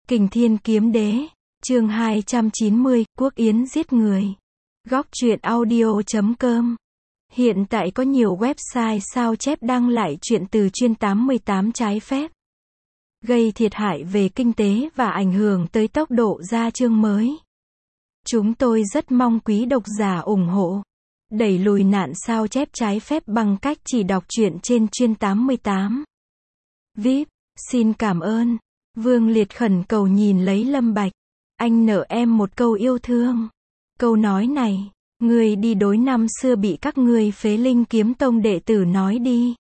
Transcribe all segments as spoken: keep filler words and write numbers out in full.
Kình Thiên Kiếm Đế, chương hai trăm chín mươi, Quốc Yến giết người. Góc truyện audio chấm com. Hiện tại có nhiều website sao chép đăng lại truyện từ chuyên tám mươi tám trái phép, gây thiệt hại về kinh tế và ảnh hưởng tới tốc độ ra chương mới. Chúng tôi rất mong quý độc giả ủng hộ, đẩy lùi nạn sao chép trái phép bằng cách chỉ đọc truyện trên chuyên tám mươi tám. vê i pê, xin cảm ơn. Vương Liệt khẩn cầu nhìn lấy Lâm Bạch. Anh nợ em một câu yêu thương. Câu nói này, người đi đối năm xưa bị các ngươi phế linh kiếm tông đệ tử nói đi.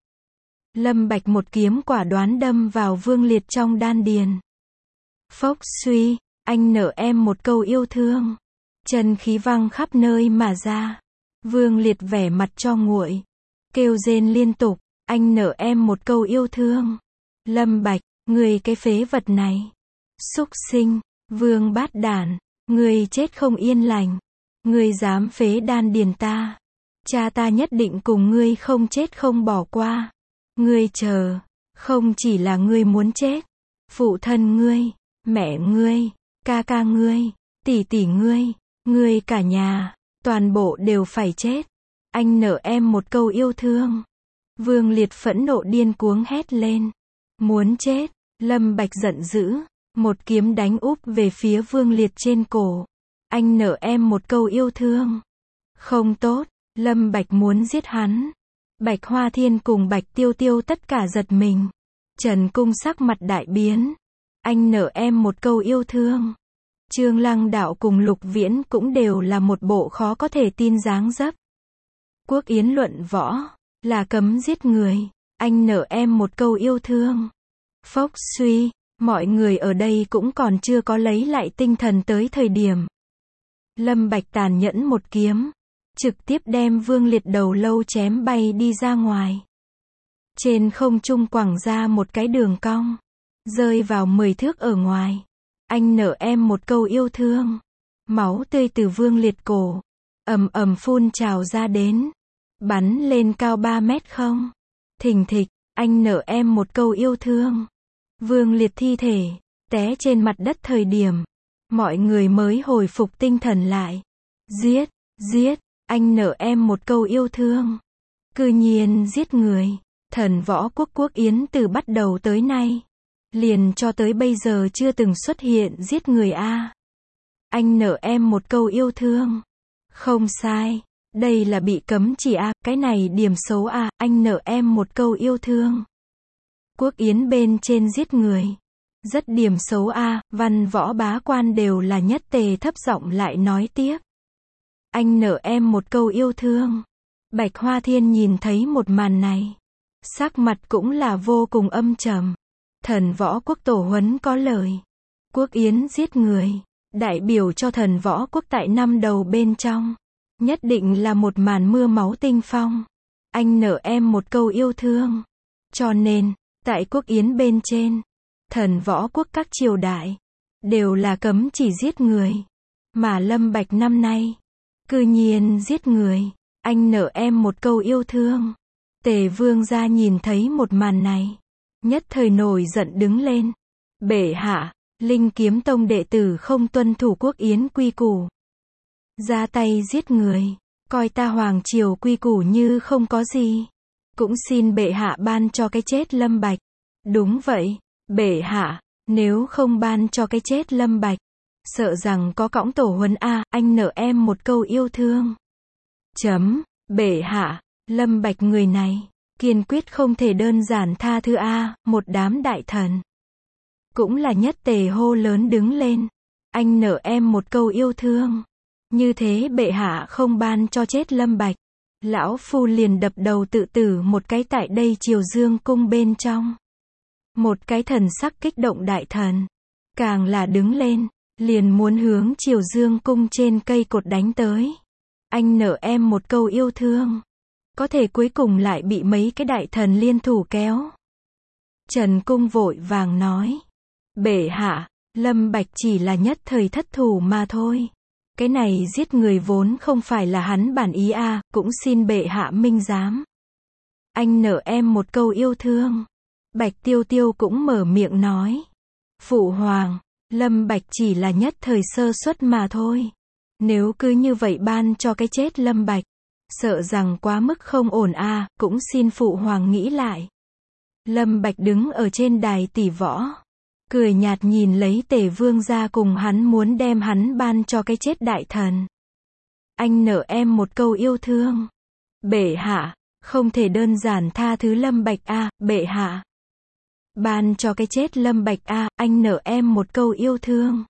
Lâm Bạch một kiếm quả đoán đâm vào Vương Liệt trong đan điền. Phốc suy, anh nợ em một câu yêu thương. Chân khí văng khắp nơi mà ra. Vương Liệt vẻ mặt cho nguội, kêu rên liên tục, anh nợ em một câu yêu thương. Lâm Bạch, người cái phế vật này. Súc sinh, Vương bát đản, người chết không yên lành. Người dám phế đan điền ta. Cha ta nhất định cùng ngươi không chết không bỏ qua. Ngươi chờ, không chỉ là ngươi muốn chết. Phụ thân ngươi, mẹ ngươi, ca ca ngươi, tỷ tỷ ngươi, ngươi cả nhà, toàn bộ đều phải chết. Anh nợ em một câu yêu thương. Vương Liệt phẫn nộ điên cuống hét lên. Muốn chết. Lâm Bạch giận dữ, một kiếm đánh úp về phía Vương Liệt trên cổ. Anh nợ em một câu yêu thương. Không tốt, Lâm Bạch muốn giết hắn. Bạch Hoa Thiên cùng Bạch Tiêu Tiêu tất cả giật mình. Trần Cung sắc mặt đại biến. Anh nợ em một câu yêu thương. Trương Lăng Đạo cùng Lục Viễn cũng đều là một bộ khó có thể tin dáng dấp. Quốc Yến luận võ, là cấm giết người. Anh nợ em một câu yêu thương. Phốc suy, mọi người ở đây cũng còn chưa có lấy lại tinh thần tới thời điểm. Lâm Bạch tàn nhẫn một kiếm, trực tiếp đem Vương Liệt đầu lâu chém bay đi ra ngoài. Trên không trung quẳng ra một cái đường cong, rơi vào mười thước ở ngoài. Anh nợ em một câu yêu thương. Máu tươi từ Vương Liệt cổ, ầm ầm phun trào ra đến, bắn lên cao ba mét không. Thình thịch, anh nợ em một câu yêu thương. Vương Liệt thi thể, té trên mặt đất thời điểm, mọi người mới hồi phục tinh thần lại. Giết, giết, anh nợ em một câu yêu thương. Cư nhiên giết người. Thần võ quốc Quốc Yến từ bắt đầu tới nay, liền cho tới bây giờ chưa từng xuất hiện giết người a. Anh nợ em một câu yêu thương. Không sai, đây là bị cấm chỉ a, cái này điểm xấu a, anh nợ em một câu yêu thương. Quốc Yến bên trên giết người, rất điểm xấu a, văn võ bá quan đều là nhất tề thấp giọng lại nói tiếp. Anh nợ em một câu yêu thương. Bạch Hoa Thiên nhìn thấy một màn này, sắc mặt cũng là vô cùng âm trầm. Thần võ quốc tổ huấn có lời. Quốc Yến giết người, đại biểu cho thần võ quốc tại năm đầu bên trong, nhất định là một màn mưa máu tinh phong. Anh nợ em một câu yêu thương. Cho nên, tại Quốc Yến bên trên, thần võ quốc các triều đại, đều là cấm chỉ giết người. Mà Lâm Bạch năm nay, cư nhiên giết người. Anh nợ em một câu yêu thương. Tề Vương gia nhìn thấy một màn này, nhất thời nổi giận đứng lên. Bệ hạ, Linh Kiếm Tông đệ tử không tuân thủ Quốc Yến quy củ, ra tay giết người, coi ta hoàng triều quy củ như không có gì. Cũng xin bệ hạ ban cho cái chết Lâm Bạch. Đúng vậy, bệ hạ, nếu không ban cho cái chết Lâm Bạch, sợ rằng có cõng tổ huấn a, anh nợ em một câu yêu thương. Chấm, bệ hạ, Lâm Bạch người này, kiên quyết không thể đơn giản tha thứ a, một đám đại thần. Cũng là nhất tề hô lớn đứng lên. Anh nợ em một câu yêu thương. Như thế bệ hạ không ban cho chết Lâm Bạch, lão phu liền đập đầu tự tử một cái tại đây Triều Dương cung bên trong. Một cái thần sắc kích động đại thần, càng là đứng lên, liền muốn hướng Triều Dương cung trên cây cột đánh tới. Anh nợ em một câu yêu thương. Có thể cuối cùng lại bị mấy cái đại thần liên thủ kéo. Trần Cung vội vàng nói. Bệ hạ, Lâm Bạch chỉ là nhất thời thất thủ mà thôi. Cái này giết người vốn không phải là hắn bản ý a, cũng xin bệ hạ minh giám. Anh nợ em một câu yêu thương. Bạch Tiêu Tiêu cũng mở miệng nói. Phụ hoàng, Lâm Bạch chỉ là nhất thời sơ suất mà thôi. Nếu cứ như vậy ban cho cái chết Lâm Bạch, sợ rằng quá mức không ổn a, cũng xin phụ hoàng nghĩ lại. Lâm Bạch đứng ở trên đài tỷ võ, cười nhạt nhìn lấy Tề Vương gia cùng hắn muốn đem hắn ban cho cái chết đại thần. Anh nợ em một câu yêu thương. Bệ hạ, không thể đơn giản tha thứ Lâm Bạch a, bệ hạ. Ban cho cái chết Lâm Bạch a, anh nợ em một câu yêu thương.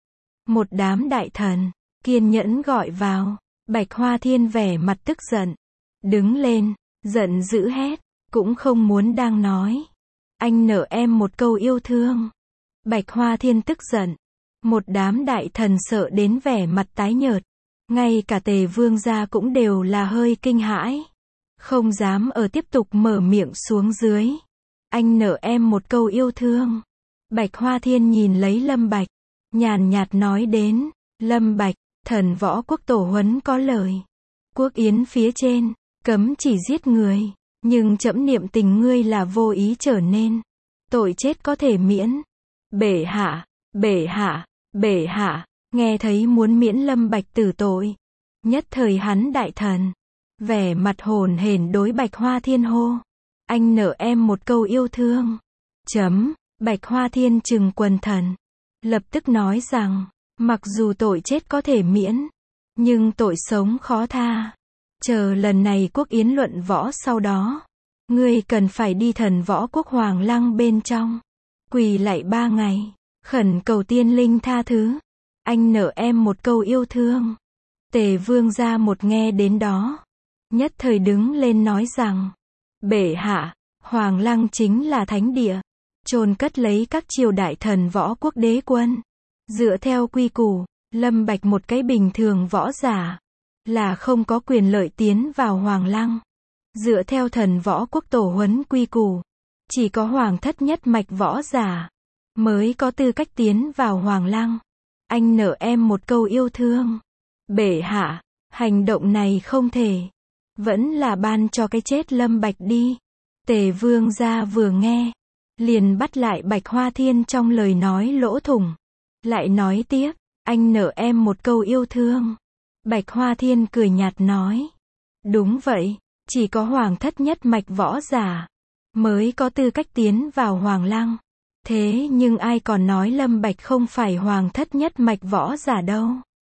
Một đám đại thần, kiên nhẫn gọi vào. Bạch Hoa Thiên vẻ mặt tức giận. Đứng lên, giận dữ hét, cũng không muốn đang nói. Anh nợ em một câu yêu thương. Bạch Hoa Thiên tức giận. Một đám đại thần sợ đến vẻ mặt tái nhợt. Ngay cả Tề Vương gia cũng đều là hơi kinh hãi. Không dám ở tiếp tục mở miệng xuống dưới. Anh nợ em một câu yêu thương. Bạch Hoa Thiên nhìn lấy Lâm Bạch. Nhàn nhạt nói đến. Lâm Bạch, thần võ quốc tổ huấn có lời. Quốc yến phía trên, cấm chỉ giết người. Nhưng trẫm niệm tình ngươi là vô ý trở nên. Tội chết có thể miễn. Bệ hạ, bệ hạ, bệ hạ. Nghe thấy muốn miễn Lâm Bạch tử tội. Nhất thời hắn đại thần. Vẻ mặt hồn hển đối Bạch Hoa Thiên hô. Anh nợ em một câu yêu thương. Chấm. Bạch Hoa Thiên trừng quần thần. Lập tức nói rằng, mặc dù tội chết có thể miễn, nhưng tội sống khó tha. Chờ lần này quốc yến luận võ sau đó, ngươi cần phải đi thần võ quốc hoàng lăng bên trong. Quỳ lạy ba ngày, khẩn cầu tiên linh tha thứ. Anh nợ em một câu yêu thương. Tề Vương gia một nghe đến đó, nhất thời đứng lên nói rằng, bệ hạ, hoàng lăng chính là thánh địa, chôn cất lấy các triều đại thần võ quốc đế quân. Dựa theo quy củ, Lâm Bạch một cái bình thường võ giả, là không có quyền lợi tiến vào hoàng lăng. Dựa theo thần võ quốc tổ huấn quy củ, chỉ có hoàng thất nhất mạch võ giả, mới có tư cách tiến vào hoàng lăng. Anh nợ em một câu yêu thương. Bệ hạ, hành động này không thể. Vẫn là ban cho cái chết Lâm Bạch đi. Tề Vương gia vừa nghe, liền bắt lại Bạch Hoa Thiên trong lời nói lỗ thủng. Lại nói tiếp, anh nợ em một câu yêu thương. Bạch Hoa Thiên cười nhạt nói. Đúng vậy, chỉ có hoàng thất nhất mạch võ giả, mới có tư cách tiến vào hoàng lăng. Thế nhưng ai còn nói Lâm Bạch không phải hoàng thất nhất mạch võ giả đâu.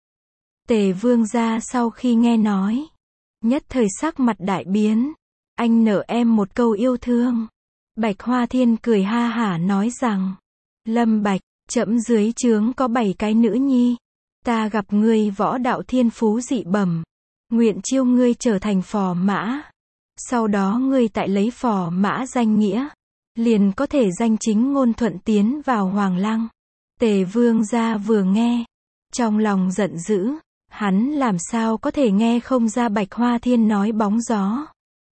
Tề Vương gia sau khi nghe nói, nhất thời sắc mặt đại biến. Anh nợ em một câu yêu thương. Bạch Hoa Thiên cười ha hả nói rằng, Lâm Bạch, trẫm dưới trướng có bảy cái nữ nhi. Ta gặp ngươi võ đạo thiên phú dị bẩm, nguyện chiêu ngươi trở thành phò mã. Sau đó ngươi tại lấy phò mã danh nghĩa, liền có thể danh chính ngôn thuận tiến vào hoàng lăng. Tề Vương gia vừa nghe, trong lòng giận dữ, hắn làm sao có thể nghe không ra Bạch Hoa Thiên nói bóng gió.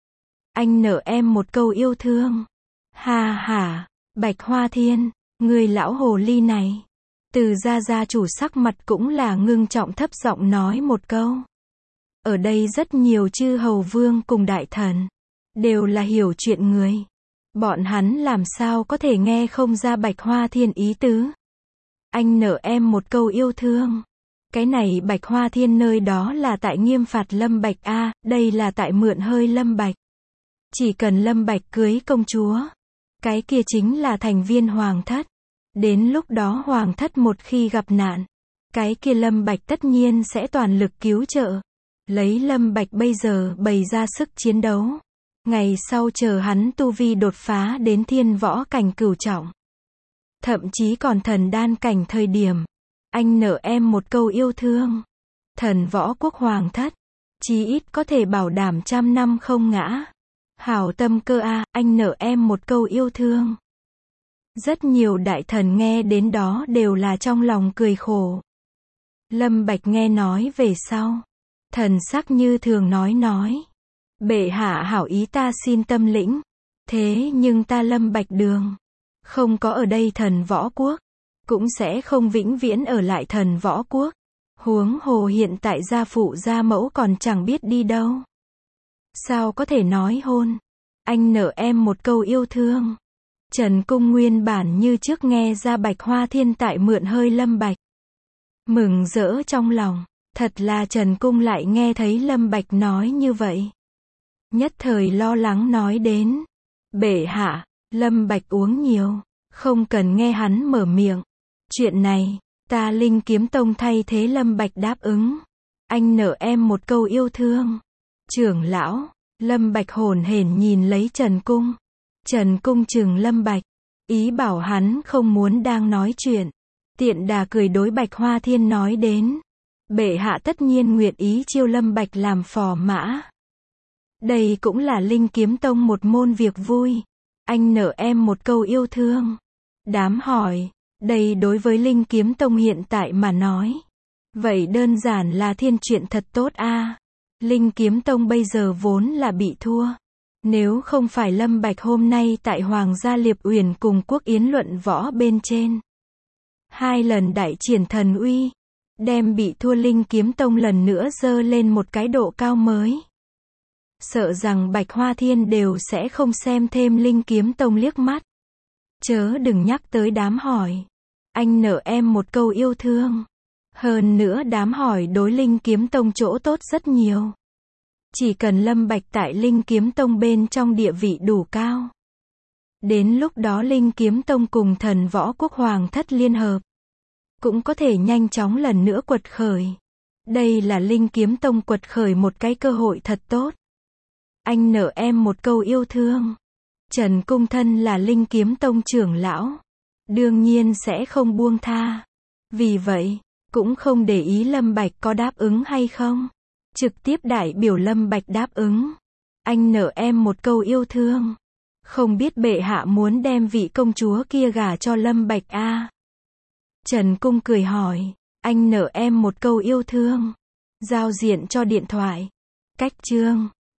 Anh nợ em một câu yêu thương. Ha ha, Bạch Hoa Thiên, người lão hồ ly này. Từ gia gia chủ sắc mặt cũng là ngưng trọng thấp giọng nói một câu. Ở đây rất nhiều chư hầu vương cùng đại thần, đều là hiểu chuyện người. Bọn hắn làm sao có thể nghe không ra Bạch Hoa Thiên ý tứ. Anh nợ em một câu yêu thương. Cái này Bạch Hoa Thiên nơi đó là tại nghiêm phạt Lâm Bạch a, đây là tại mượn hơi Lâm Bạch. Chỉ cần Lâm Bạch cưới công chúa, cái kia chính là thành viên hoàng thất. Đến lúc đó hoàng thất một khi gặp nạn, cái kia Lâm Bạch tất nhiên sẽ toàn lực cứu trợ. Lấy Lâm Bạch bây giờ bày ra sức chiến đấu, ngày sau chờ hắn tu vi đột phá đến thiên võ cảnh cửu trọng, thậm chí còn thần đan cảnh thời điểm, anh nợ em một câu yêu thương. Thần võ quốc hoàng thất, chí ít có thể bảo đảm trăm năm không ngã. Hảo tâm cơ a, anh nợ em một câu yêu thương. Rất nhiều đại thần nghe đến đó đều là trong lòng cười khổ. Lâm Bạch nghe nói về sau, thần sắc như thường nói nói. Bệ hạ hảo ý ta xin tâm lĩnh. Thế nhưng ta Lâm Bạch Đường, không có ở đây thần võ quốc, cũng sẽ không vĩnh viễn ở lại thần võ quốc. Huống hồ hiện tại gia phụ gia mẫu còn chẳng biết đi đâu. Sao có thể nói hôn? Anh nợ em một câu yêu thương. Trần Cung nguyên bản như trước nghe ra Bạch Hoa Thiên tại mượn hơi Lâm Bạch. Mừng rỡ trong lòng, thật là Trần Cung lại nghe thấy Lâm Bạch nói như vậy. Nhất thời lo lắng nói đến, bệ hạ, Lâm Bạch uống nhiều, không cần nghe hắn mở miệng. Chuyện này, ta Linh Kiếm Tông thay thế Lâm Bạch đáp ứng. Anh nợ em một câu yêu thương. Trưởng lão, Lâm Bạch hồn hển nhìn lấy Trần Cung. Trần Cung trừng Lâm Bạch, ý bảo hắn không muốn đang nói chuyện. Tiện đà cười đối Bạch Hoa Thiên nói đến, bệ hạ tất nhiên nguyện ý chiêu Lâm Bạch làm phò mã. Đây cũng là Linh Kiếm Tông một môn việc vui. Anh nợ em một câu yêu thương. Đám hỏi, đây đối với Linh Kiếm Tông hiện tại mà nói. Vậy đơn giản là thiên chuyện thật tốt a. Linh Kiếm Tông bây giờ vốn là bị thua. Nếu không phải Lâm Bạch hôm nay tại Hoàng gia Liệp Uyển cùng Quốc Yến luận võ bên trên. Hai lần đại triển thần uy. Đem bị thua Linh Kiếm Tông lần nữa dơ lên một cái độ cao mới. Sợ rằng Bạch Hoa Thiên đều sẽ không xem thêm Linh Kiếm Tông liếc mắt. Chớ đừng nhắc tới đám hỏi. Anh nợ em một câu yêu thương. Hơn nữa đám hỏi đối Linh Kiếm Tông chỗ tốt rất nhiều. Chỉ cần Lâm Bạch tại Linh Kiếm Tông bên trong địa vị đủ cao. Đến lúc đó Linh Kiếm Tông cùng Thần Võ Quốc Hoàng thất liên hợp. Cũng có thể nhanh chóng lần nữa quật khởi. Đây là Linh Kiếm Tông quật khởi một cái cơ hội thật tốt. Anh nợ em một câu yêu thương. Trần Cung thân là Linh Kiếm Tông trưởng lão. Đương nhiên sẽ không buông tha. Vì vậy, cũng không để ý Lâm Bạch có đáp ứng hay không. Trực tiếp đại biểu Lâm Bạch đáp ứng. Anh nợ em một câu yêu thương. Không biết bệ hạ muốn đem vị công chúa kia gả cho Lâm Bạch a à? Trần Cung cười hỏi. Anh nợ em một câu yêu thương. Giao diện cho điện thoại. Cách chương